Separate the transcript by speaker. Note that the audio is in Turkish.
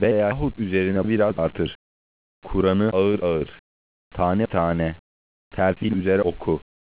Speaker 1: veyahut üzerine biraz artır. Kur'an'ı ağır ağır, tane tane, tertil üzere oku.